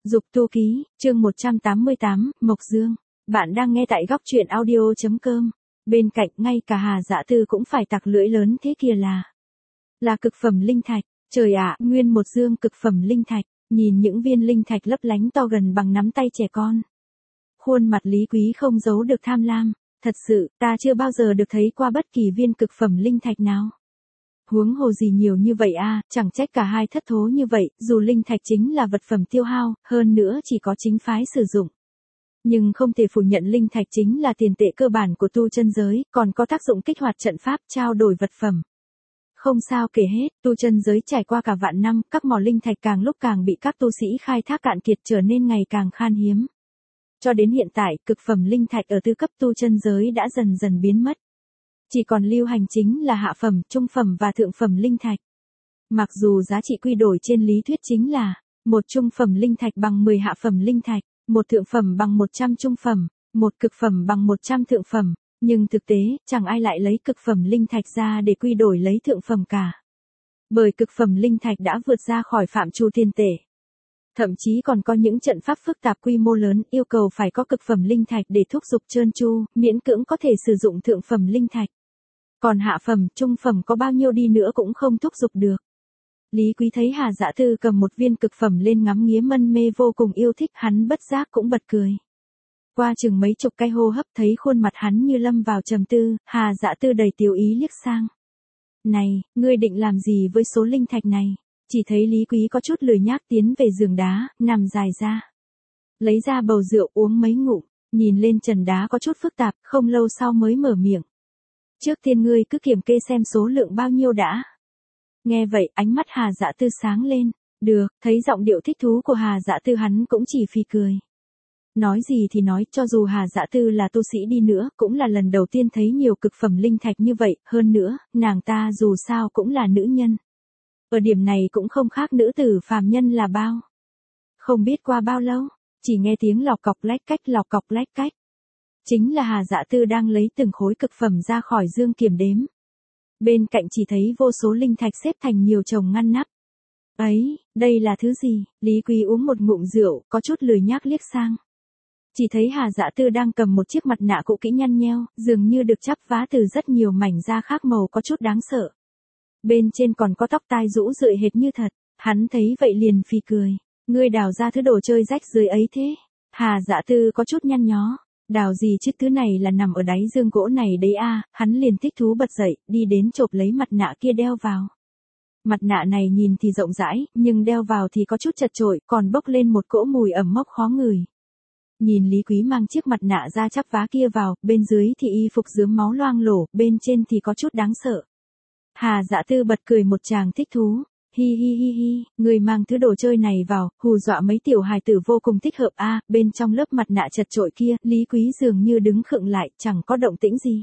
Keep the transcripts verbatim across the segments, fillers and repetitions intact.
Dục tu ký, chương một trăm tám mươi tám, Mộc Dương. Bạn đang nghe tại góc truyện audio chấm com. Bên cạnh ngay cả Hà Dã Tư cũng phải tặc lưỡi lớn thế kia là. Là cực phẩm linh thạch. Trời ạ, nguyên một dương cực phẩm linh thạch. Nhìn những viên linh thạch lấp lánh to gần bằng nắm tay trẻ con. Khuôn mặt Lý Quý không giấu được tham lam. Thật sự, ta chưa bao giờ được thấy qua bất kỳ viên cực phẩm linh thạch nào. Huống hồ gì nhiều như vậy a, chẳng trách cả hai thất thố như vậy, dù linh thạch chính là vật phẩm tiêu hao, hơn nữa chỉ có chính phái sử dụng. Nhưng không thể phủ nhận linh thạch chính là tiền tệ cơ bản của tu chân giới, còn có tác dụng kích hoạt trận pháp trao đổi vật phẩm. Không sao kể hết, tu chân giới trải qua cả vạn năm, các mỏ linh thạch càng lúc càng bị các tu sĩ khai thác cạn kiệt trở nên ngày càng khan hiếm. Cho đến hiện tại, cực phẩm linh thạch ở tứ cấp tu chân giới đã dần dần biến mất. Chỉ còn lưu hành chính là hạ phẩm, trung phẩm và thượng phẩm linh thạch. Mặc dù giá trị quy đổi trên lý thuyết chính là một trung phẩm linh thạch bằng mười hạ phẩm linh thạch, một thượng phẩm bằng một trăm trung phẩm, một cực phẩm bằng một trăm thượng phẩm, nhưng thực tế, chẳng ai lại lấy cực phẩm linh thạch ra để quy đổi lấy thượng phẩm cả. Bởi cực phẩm linh thạch đã vượt ra khỏi phạm trù tiền tệ. Thậm chí còn có những trận pháp phức tạp quy mô lớn yêu cầu phải có cực phẩm linh thạch để thúc giục trơn tru, miễn cưỡng có thể sử dụng thượng phẩm linh thạch. Còn hạ phẩm, trung phẩm có bao nhiêu đi nữa cũng không thúc giục được. Lý Quý thấy Hà Dã Tư cầm một viên cực phẩm lên ngắm nghía mân mê vô cùng yêu thích, hắn bất giác cũng bật cười. Qua chừng mấy chục cái hô hấp thấy khuôn mặt hắn như lâm vào trầm tư, Hà Dã Tư đầy tiểu ý liếc sang. Này, ngươi định làm gì với số linh thạch này? Chỉ thấy Lý Quý có chút lười nhác tiến về giường đá, nằm dài ra. Lấy ra bầu rượu uống mấy ngụm, nhìn lên trần đá có chút phức tạp, không lâu sau mới mở miệng. Trước tiên ngươi cứ kiểm kê xem số lượng bao nhiêu đã. Nghe vậy ánh mắt Hà Dã Tư sáng lên. Được, thấy giọng điệu thích thú của Hà Dã Tư hắn cũng chỉ phì cười. Nói gì thì nói, cho dù Hà Dã Tư là tu sĩ đi nữa, cũng là lần đầu tiên thấy nhiều cực phẩm linh thạch như vậy, hơn nữa, nàng ta dù sao cũng là nữ nhân. Ở điểm này cũng không khác nữ tử phàm nhân là bao. Không biết qua bao lâu, chỉ nghe tiếng lọc cọc lách cách lọc cọc lách cách. Chính là Hà Dã Tư đang lấy từng khối cực phẩm ra khỏi dương kiểm đếm. Bên cạnh chỉ thấy vô số linh thạch xếp thành nhiều chồng ngăn nắp. Ấy, đây là thứ gì? Lý Quý uống một ngụm rượu, có chút lười nhác liếc sang. Chỉ thấy Hà Dã Tư đang cầm một chiếc mặt nạ cũ kỹ nhăn nheo, dường như được chắp vá từ rất nhiều mảnh da khác màu có chút đáng sợ. Bên trên còn có tóc tai rũ rượi hệt như thật, hắn thấy vậy liền phì cười. Ngươi đào ra thứ đồ chơi rách dưới ấy thế? Hà Dã Tư có chút nhăn nhó. Đào gì chứ, thứ này là nằm ở đáy dương gỗ này đấy a, hắn liền thích thú bật dậy, đi đến chộp lấy mặt nạ kia đeo vào. Mặt nạ này nhìn thì rộng rãi, nhưng đeo vào thì có chút chật chội, còn bốc lên một cỗ mùi ẩm mốc khó ngửi. Nhìn Lý Quý mang chiếc mặt nạ da chắp vá kia vào, bên dưới thì y phục rướm máu loang lổ, bên trên thì có chút đáng sợ. Hà Dã Tư bật cười một tràng thích thú. Hi hi hi hi, người mang thứ đồ chơi này vào, hù dọa mấy tiểu hài tử vô cùng thích hợp a. À, bên trong lớp mặt nạ chật chội kia, Lý Quý dường như đứng khựng lại, chẳng có động tĩnh gì.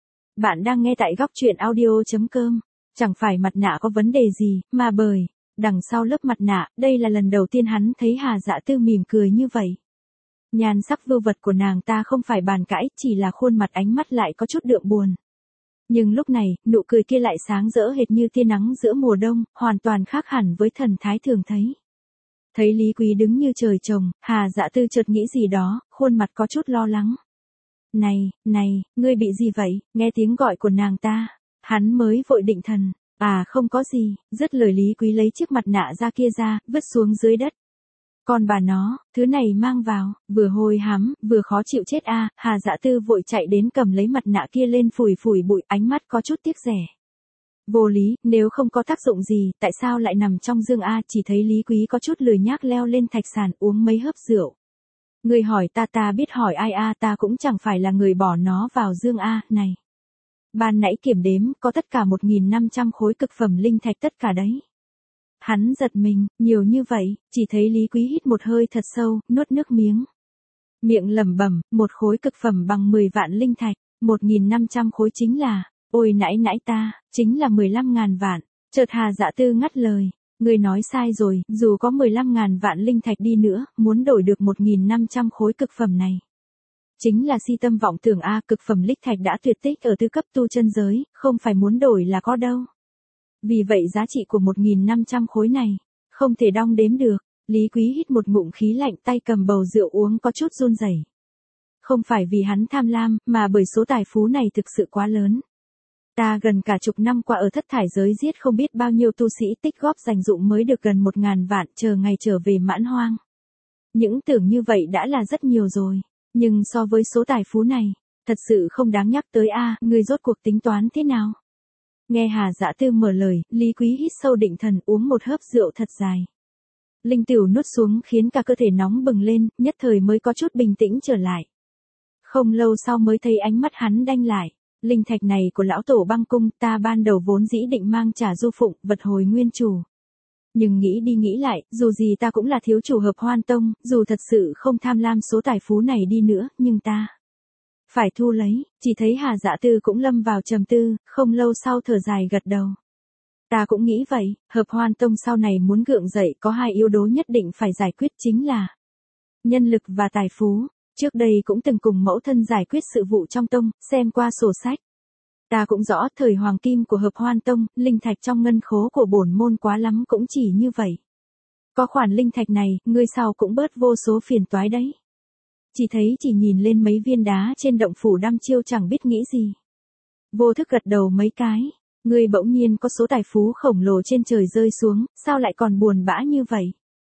Bạn đang nghe tại góc truyện audio chấm com. Chẳng phải mặt nạ có vấn đề gì, mà bởi, đằng sau lớp mặt nạ, đây là lần đầu tiên hắn thấy Hà Dã Tư mỉm cười như vậy. Nhan sắc vưu vật của nàng ta không phải bàn cãi, chỉ là khuôn mặt ánh mắt lại có chút đượm buồn. Nhưng lúc này, nụ cười kia lại sáng rỡ hệt như tia nắng giữa mùa đông, hoàn toàn khác hẳn với thần thái thường thấy. Thấy Lý Quý đứng như trời trồng, Hà Dã Tư chợt nghĩ gì đó, khuôn mặt có chút lo lắng. Này, này, ngươi bị gì vậy? Nghe tiếng gọi của nàng ta, hắn mới vội định thần. À không có gì, dứt lời Lý Quý lấy chiếc mặt nạ da kia ra, vứt xuống dưới đất. Còn bà nó, thứ này mang vào, vừa hôi hám, vừa khó chịu chết a. À, Hà Dã Tư vội chạy đến cầm lấy mặt nạ kia lên phủi phủi bụi, ánh mắt có chút tiếc rẻ. Vô lý, nếu không có tác dụng gì, tại sao lại nằm trong dương a? Chỉ thấy Lý Quý có chút lười nhác leo lên thạch sàn uống mấy hớp rượu. Người hỏi ta ta biết hỏi ai a, ta cũng chẳng phải là người bỏ nó vào dương a, này. Ban nãy kiểm đếm, có tất cả một nghìn năm trăm khối cực phẩm linh thạch tất cả đấy. Hắn giật mình, nhiều như vậy, chỉ thấy Lý Quý hít một hơi thật sâu, nuốt nước miếng. Miệng lẩm bẩm, một khối cực phẩm bằng mười vạn linh thạch, một nghìn năm trăm khối chính là, ôi nãy nãy ta, chính là mười lăm ngàn vạn. Chợt Hà Dã Tư ngắt lời, người nói sai rồi, dù có mười lăm ngàn vạn linh thạch đi nữa, muốn đổi được một nghìn năm trăm khối cực phẩm này. Chính là si tâm vọng tưởng a, cực phẩm linh thạch đã tuyệt tích ở tứ cấp tu chân giới, không phải muốn đổi là có đâu. Vì vậy giá trị của một nghìn năm trăm khối này, không thể đong đếm được. Lý Quý hít một ngụm khí lạnh, tay cầm bầu rượu uống có chút run rẩy. Không phải vì hắn tham lam, mà bởi số tài phú này thực sự quá lớn. Ta gần cả chục năm qua ở thất thải giới giết không biết bao nhiêu tu sĩ, tích góp dành dụm mới được gần một ngàn vạn, chờ ngày trở về mãn hoang. Những tưởng như vậy đã là rất nhiều rồi. Nhưng so với số tài phú này, thật sự không đáng nhắc tới a. À, ngươi rốt cuộc tính toán thế nào? Nghe Hà Dã Tư mở lời, Lý Quý hít sâu định thần, uống một hớp rượu thật dài. Linh tửu nuốt xuống khiến cả cơ thể nóng bừng lên, nhất thời mới có chút bình tĩnh trở lại. Không lâu sau mới thấy ánh mắt hắn đanh lại. Linh thạch này của lão tổ băng cung, ta ban đầu vốn dĩ định mang trả Du Phụng, vật hồi nguyên chủ. Nhưng nghĩ đi nghĩ lại, dù gì ta cũng là thiếu chủ Hợp Hoan Tông, dù thật sự không tham lam số tài phú này đi nữa, nhưng ta phải thu lấy. Chỉ thấy Hà Dã Tư cũng lâm vào trầm tư, không lâu sau thở dài gật đầu. Ta cũng nghĩ vậy, Hợp Hoan Tông sau này muốn gượng dậy có hai yếu tố nhất định phải giải quyết, chính là nhân lực và tài phú. Trước đây cũng từng cùng mẫu thân giải quyết sự vụ trong tông, xem qua sổ sách. Ta cũng rõ thời hoàng kim của Hợp Hoan Tông, linh thạch trong ngân khố của bổn môn quá lắm cũng chỉ như vậy. Có khoản linh thạch này, ngươi sau cũng bớt vô số phiền toái đấy. Chỉ thấy chỉ nhìn lên mấy viên đá trên động phủ đăm chiêu chẳng biết nghĩ gì. Vô thức gật đầu mấy cái, ngươi bỗng nhiên có số tài phú khổng lồ trên trời rơi xuống, sao lại còn buồn bã như vậy?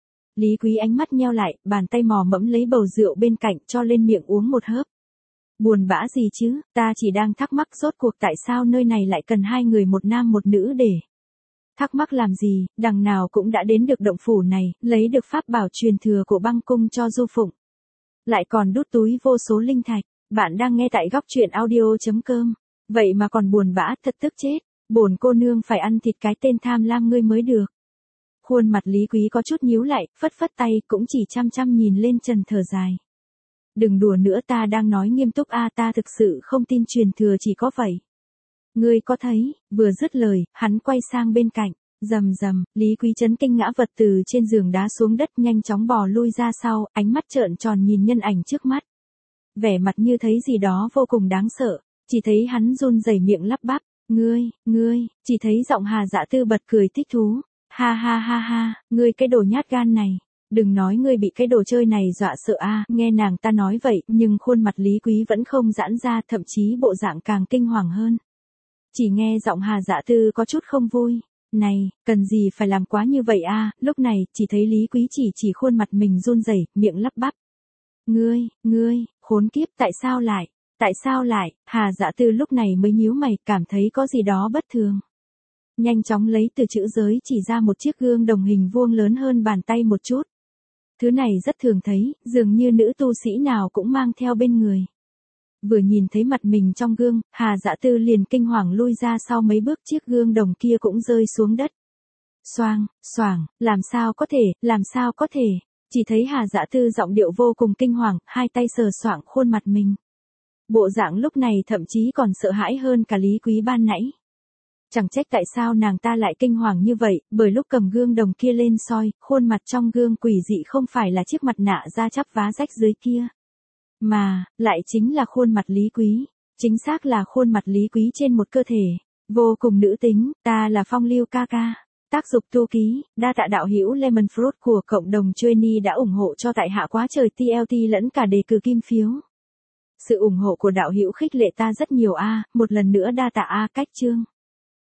Lý Quý ánh mắt nheo lại, bàn tay mò mẫm lấy bầu rượu bên cạnh cho lên miệng uống một hớp. Buồn bã gì chứ, ta chỉ đang thắc mắc rốt cuộc tại sao nơi này lại cần hai người một nam một nữ để. Thắc mắc làm gì, đằng nào cũng đã đến được động phủ này, lấy được pháp bảo truyền thừa của băng cung cho Du Phụng. Lại còn đút túi vô số linh thạch, bạn đang nghe tại góc truyện audio chấm com. Vậy mà còn buồn bã, thật tức chết, bổn cô nương phải ăn thịt cái tên tham lam ngươi mới được. Khuôn mặt Lý Quý có chút nhíu lại, phất phất tay, cũng chỉ chăm chăm nhìn lên trần thở dài. Đừng đùa nữa, ta đang nói nghiêm túc a, à, ta thực sự không tin truyền thừa chỉ có vậy. Ngươi có thấy, vừa dứt lời, hắn quay sang bên cạnh, rầm rầm, Lý Quý chấn kinh ngã vật từ trên giường đá xuống đất, nhanh chóng bò lui ra sau, ánh mắt trợn tròn nhìn nhân ảnh trước mắt. Vẻ mặt như thấy gì đó vô cùng đáng sợ, chỉ thấy hắn run rẩy miệng lắp bắp, ngươi, ngươi, chỉ thấy giọng Hà Dã Tư bật cười thích thú. Ha ha ha ha, ngươi cái đồ nhát gan này, đừng nói ngươi bị cái đồ chơi này dọa sợ a. À. Nghe nàng ta nói vậy, nhưng khuôn mặt Lý Quý vẫn không giãn ra, thậm chí bộ dạng càng kinh hoàng hơn. Chỉ nghe giọng Hà Dã Tư có chút không vui, này, cần gì phải làm quá như vậy a? À? Lúc này, chỉ thấy Lý Quý chỉ chỉ khuôn mặt mình run rẩy, miệng lắp bắp. Ngươi, ngươi, khốn kiếp, tại sao lại, tại sao lại? Hà Dã Tư lúc này mới nhíu mày, cảm thấy có gì đó bất thường. Nhanh chóng lấy từ chữ giới chỉ ra một chiếc gương đồng hình vuông lớn hơn bàn tay một chút. Thứ này rất thường thấy, dường như nữ tu sĩ nào cũng mang theo bên người. Vừa nhìn thấy mặt mình trong gương, Hà Dã Tư liền kinh hoàng lui ra sau mấy bước, chiếc gương đồng kia cũng rơi xuống đất. Xoang, xoàng, làm sao có thể, làm sao có thể. Chỉ thấy Hà Dã Tư giọng điệu vô cùng kinh hoàng, hai tay sờ soạng khuôn mặt mình. Bộ dạng lúc này thậm chí còn sợ hãi hơn cả Lý Quý ban nãy. Chẳng trách tại sao nàng ta lại kinh hoàng như vậy, bởi lúc cầm gương đồng kia lên soi, khuôn mặt trong gương quỷ dị không phải là chiếc mặt nạ da chắp vá rách dưới kia. Mà, lại chính là khuôn mặt Lý Quý. Chính xác là khuôn mặt Lý Quý trên một cơ thể. Vô cùng nữ tính, ta là Phong Lưu ca ca. Tác dục tu ký, đa tạ đạo hữu Lemon Fruit của cộng đồng Trainee đã ủng hộ cho tại hạ quá trời tê lờ tê lẫn cả đề cử kim phiếu. Sự ủng hộ của đạo hữu khích lệ ta rất nhiều a, à, một lần nữa đa tạ a. Cách chương.